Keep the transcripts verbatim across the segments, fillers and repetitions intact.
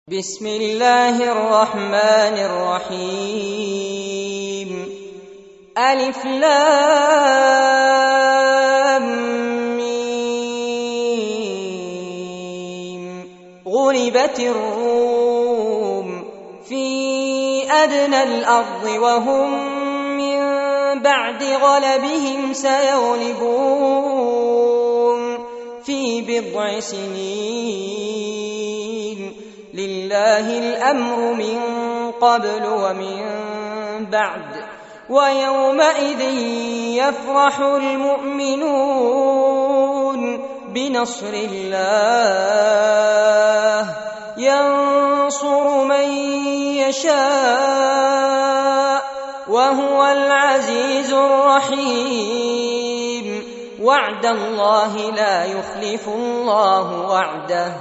بسم الله الرحمن الرحيم ألف لام ميم غلبت الروم في أدنى الأرض وهم من بعد غلبهم سيغلبون في بضع سنين لله الأمر من قبل ومن بعد ويومئذ يفرح المؤمنون بنصر الله ينصر من يشاء وهو العزيز الرحيم وعد الله لا يخلف الله وعده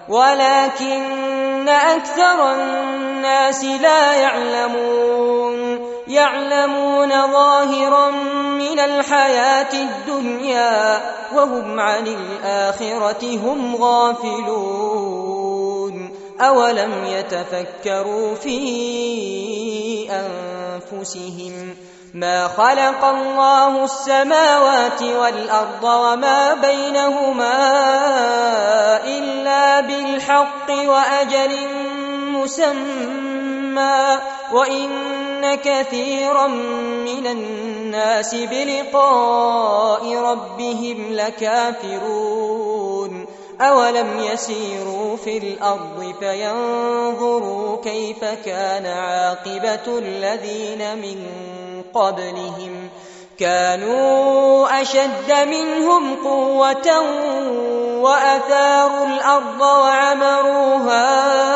ولكن أكثر الناس لا يعلمون يعلمون ظاهرا من الحياة الدنيا وهم عن الآخرة هم غافلون أولم يتفكروا في أنفسهم ما خلق الله السماوات والأرض وما بينهما إلا بالحق وأجل مسمى وإن كثيرا من الناس بلقاء ربهم لكافرون أولم يسيروا في الأرض فينظروا كيف كان عاقبة الذين من قبلهم كانوا أشد منهم قوة وأثاروا الأرض وعمروها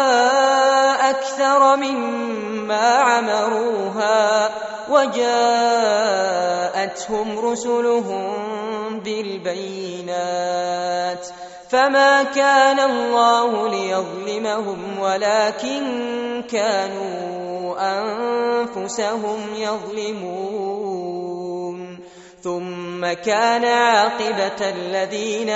أكثر مما عمروها وجاءتهم رسلهم بالبينات فما كان الله ليظلمهم ولكن كانوا أنفسهم يظلمون ثم كان عاقبة الذين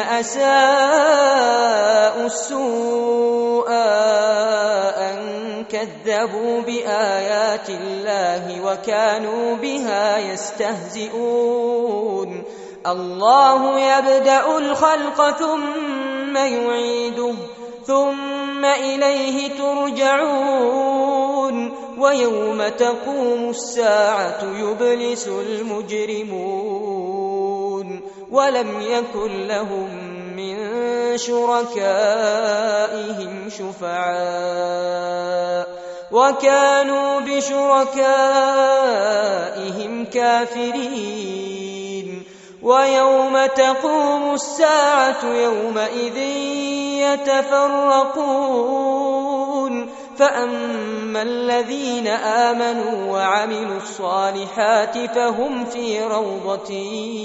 أساءوا السوء أن كذبوا بآيات الله وكانوا بها يستهزئون الله يبدأ الخلق ثم يعيده ثم إليه ترجعون ويوم تقوم الساعة يبلس المجرمون ولم يكن لهم من شركائهم شفعاء وكانوا بشركائهم كافرين ويوم تقوم الساعة يومئذ يتفرقون فأما الذين آمنوا وعملوا الصالحات فهم في روضة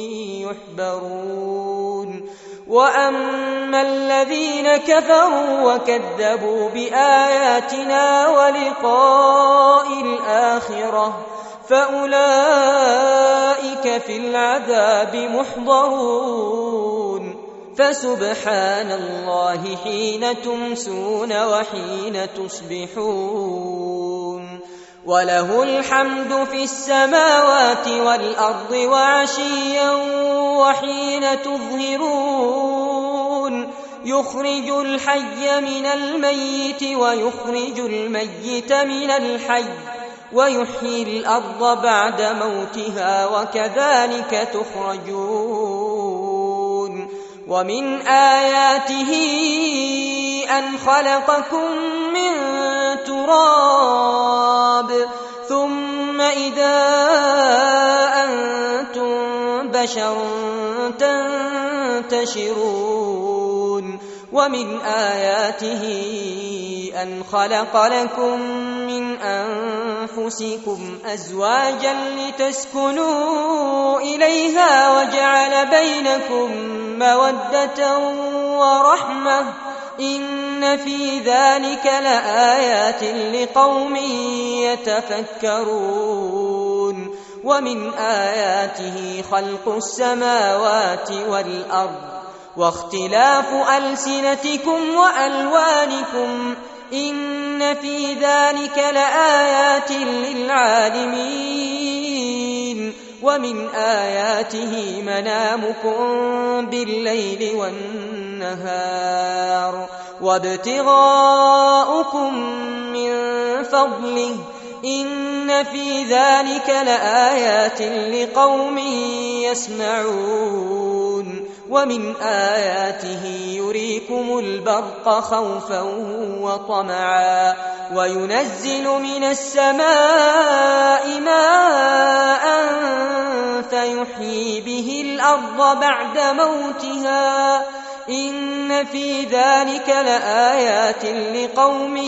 يحبرون وأما الذين كفروا وكذبوا بآياتنا ولقاء الآخرة فأولئك في العذاب محضرون فسبحان الله حين تمسون وحين تصبحون وله الحمد في السماوات والأرض وعشيا وحين تظهرون يخرج الحي من الميت ويخرج الميت من الحي ويحيي الأرض بعد موتها وكذلك تخرجون ومن آياته أن خلقكم من تراب ثم إذا أنتم بشر تنتشرون ومن آياته أن خلق لكم من أنفسكم أزواجا لتسكنوا إليها وجعل بينكم مودة ورحمة إن في ذلك لآيات لقوم يتفكرون ومن آياته خلق السماوات والأرض واختلاف ألسنتكم وألوانكم إن في ذلك لآيات للعالمين ومن آياته منامكم بالليل والنهار وابتغاؤكم من فضله إن في ذلك لآيات لقوم يسمعون ومن آياته يريكم البرق خوفا وطمعا وينزل من السماء ماء فيحيي به الأرض بعد موتها إن في ذلك لآيات لقوم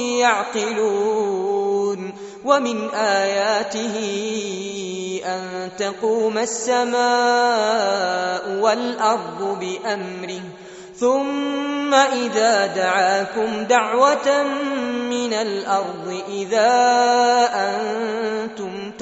يعقلون ومن آياته أن تقوم السماء والأرض بأمره ثم إذا دعاكم دعوة من الأرض إذا أنتم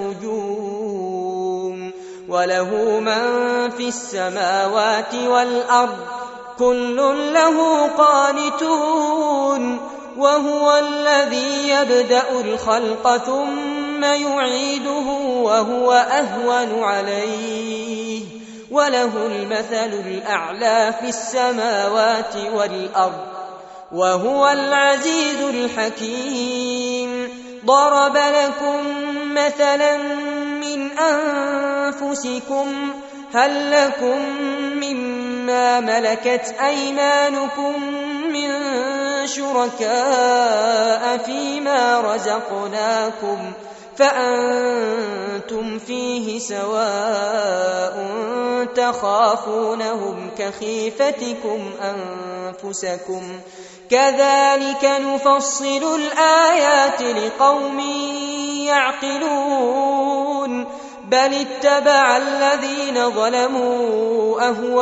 تخرجون وله من في السماوات والأرض كل له قانتون وهو الذي يبدأ الخلق ثم يعيده وهو أهون عليه وله المثل الأعلى في السماوات والأرض وهو العزيز الحكيم ضرب لكم مثلا من أنفسكم هل لكم مما ملكت أيمانكم من شركاء فيما رزقناكم فأنتم فيه سواء تخافونهم كخيفتكم أنفسكم كذلك نفصل الآيات لقوم يعقلون بل اتبع الذين ظلموا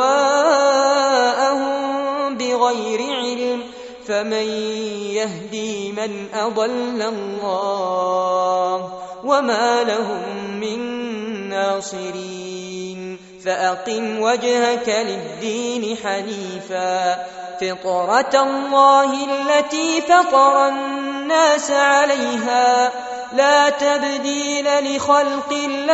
أهواءهم بغير علم فمن يهدي من أضل الله وما لهم من ناصرين فأقم وجهك للدين حنيفا فطرة الله التي فطر الناس عليها لا تبديل لخلق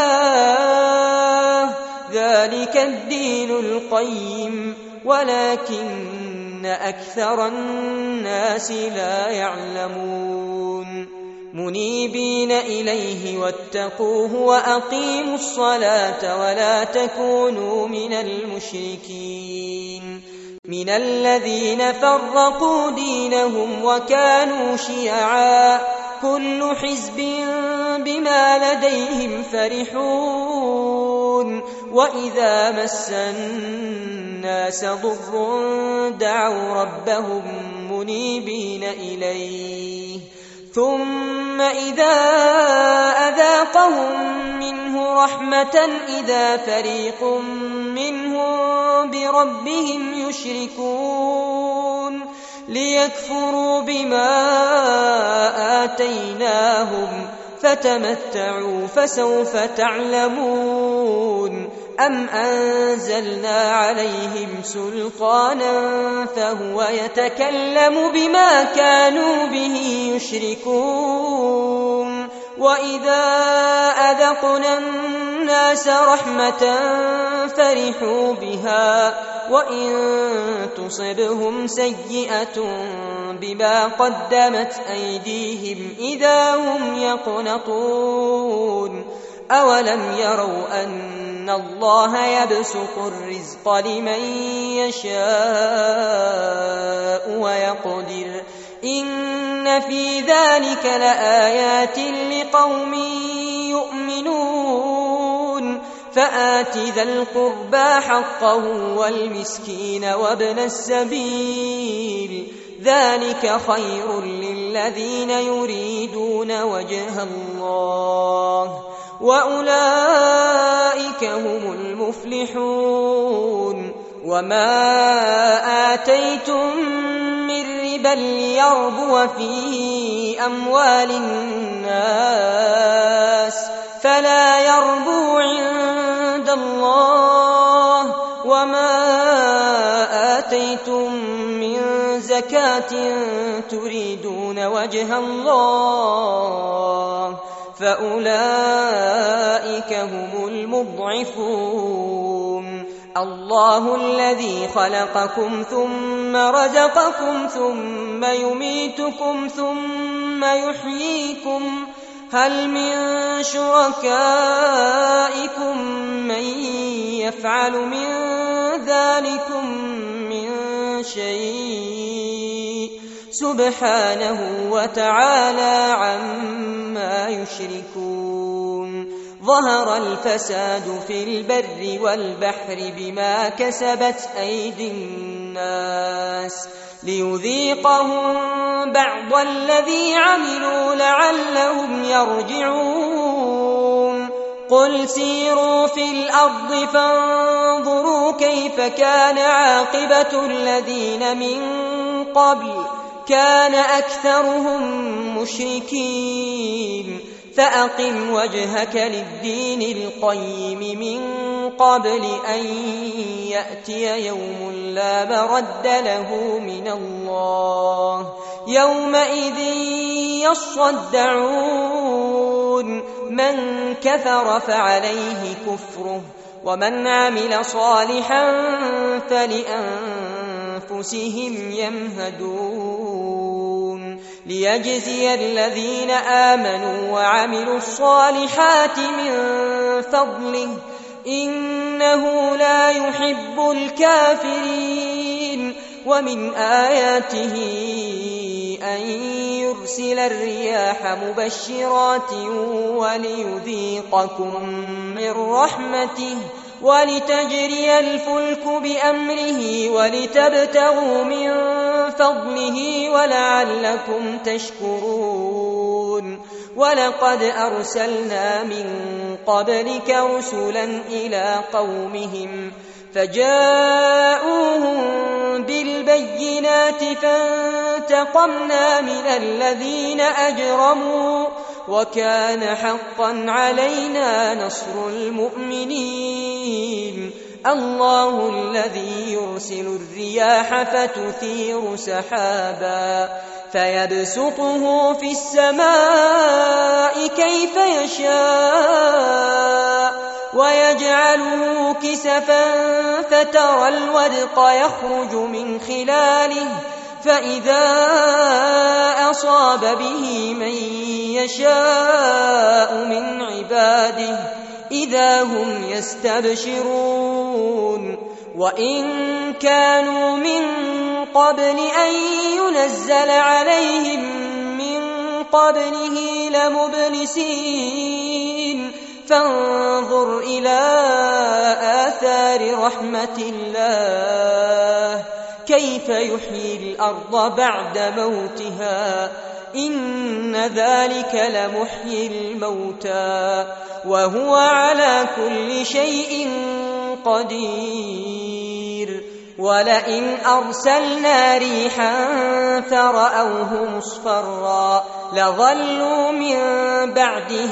الله ذلك الدين القيم ولكن أكثر الناس لا يعلمون منيبين إليه واتقوه وأقيموا الصلاة ولا تكونوا من المشركين من الذين فرقوا دينهم وكانوا شيعا كل حزب بما لديهم فرحون وإذا مس الناس ضر دعوا ربهم منيبين إليه ثم إذا أذاقهم منه رحمة إذا فريق منهم بربهم يشركون ليكفروا بما آتيناهم فتمتعوا فسوف تعلمون أم أنزلنا عليهم سلطانا فهو يتكلم بما كانوا به يشركون وإذا أذقنا الناس رحمة فرحوا بها وإن تصبهم سيئة بما قدمت أيديهم إذا هم يقنطون أولم يروا أن الله يبسط الرزق لمن يشاء ويقدر إن في ذلك لآيات لقوم يؤمنون فآت ذا القربى حقه والمسكين وابن السبيل ذلك خير للذين يريدون وجه الله وأولئك هم المفلحون وما آتيتم من ربا ليربو في أموال الناس فلا يربو عند الله وما آتيتم من زكاة تريدون وجه الله فأولئك هم المضعفون الله الذي خلقكم ثم رزقكم ثم يميتكم ثم يحييكم هل من شركائكم من يفعل من ذلكم من شيء سبحانه وتعالى عما يشركون ظهر الفساد في البر والبحر بما كسبت أيدي الناس ليذيقهم بعض الذي عملوا لعلهم يرجعون قل سيروا في الأرض فانظروا كيف كان عاقبة الذين من قبل كان أكثرهم مشركين فأقم وجهك للدين القيم من قبل أن يأتي يوم لا مرد له من الله يومئذ يصدعون من كفر فعليه كفره ومن عمل صالحا فلأنفسهم يمهدون ليجزي الذين آمنوا وعملوا الصالحات من فضله إنه لا يحب الكافرين ومن آياته أن يرسل الرياح مبشرات وليذيقكم من رحمته ولتجري الفلك بأمره ولتبتغوا من فضله ولعلكم تشكرون ولقد أرسلنا من قبلك رسلا إلى قومهم فجاءوهم بالبينات فانتقمنا من الذين أجرموا وكان حقا علينا نصر المؤمنين الله الذي يرسل الرياح فتثير سحابا فيبسطه في السماء كيف يشاء ويجعله كسفا فترى الودق يخرج من خلاله فإذا أصاب به من يشاء من عباده إذا هم يستبشرون وإن كانوا من قبل أن ينزل عليهم من قبله لمبلسين فانظر إلى آثار رحمة الله كيف يحيي الأرض بعد موتها إن ذلك لمحيي الموتى وهو على كل شيء قدير ولئن أرسلنا ريحا فرأوه مصفرا لظلوا من بعده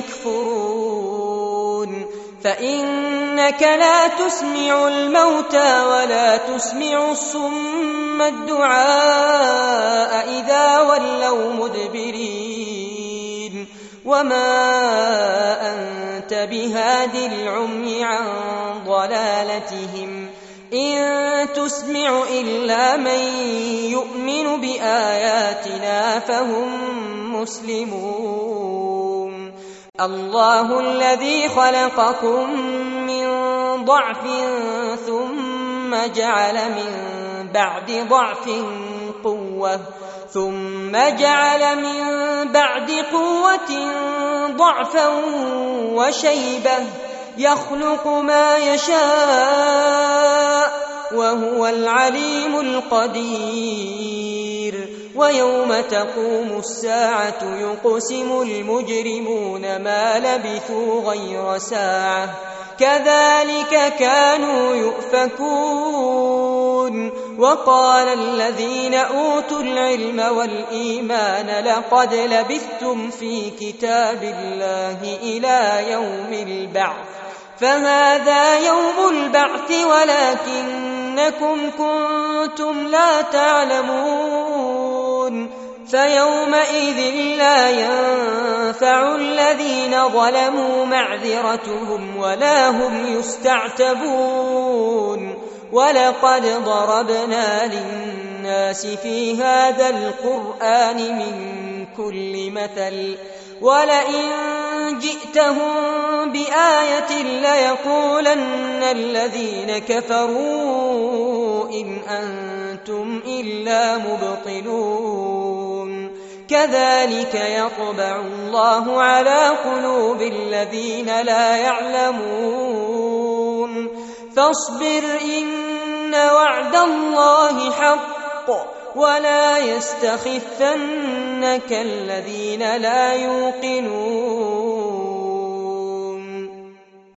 يكفرون فإنك لا تسمع الموتى ولا تسمع الصم الدعاء إذا ولوا مدبرين وما أنت بهاد العمي عن ضلالتهم إن تسمع إلا من يؤمن بآياتنا فهم مسلمون الله الذي خلقكم من ضعف ثم جعل من بعد ضعف قوة ثم جعل من بعد قوة ضعفا وشيبة يخلق ما يشاء وهو العليم القدير ويوم تقوم الساعة يقسم المجرمون ما لبثوا غير ساعة كذلك كانوا يؤفكون وقال الذين أوتوا العلم والإيمان لقد لبثتم في كتاب الله إلى يوم البعث فهذا يوم البعث ولكن إنكم كنتم لا تعلمون فيومئذ لا ينفع الذين ظلموا معذرتهم ولا هم يستعتبون ولقد ضربنا للناس في هذا القرآن من كل مثل ولئن جئتهم بآية ليقولن الذين كفروا إن أنتم إلا مبطلون كذلك يطبع الله على قلوب الذين لا يعلمون فاصبر إن وعد الله حق ولا يستخفنك الذين لا يوقنون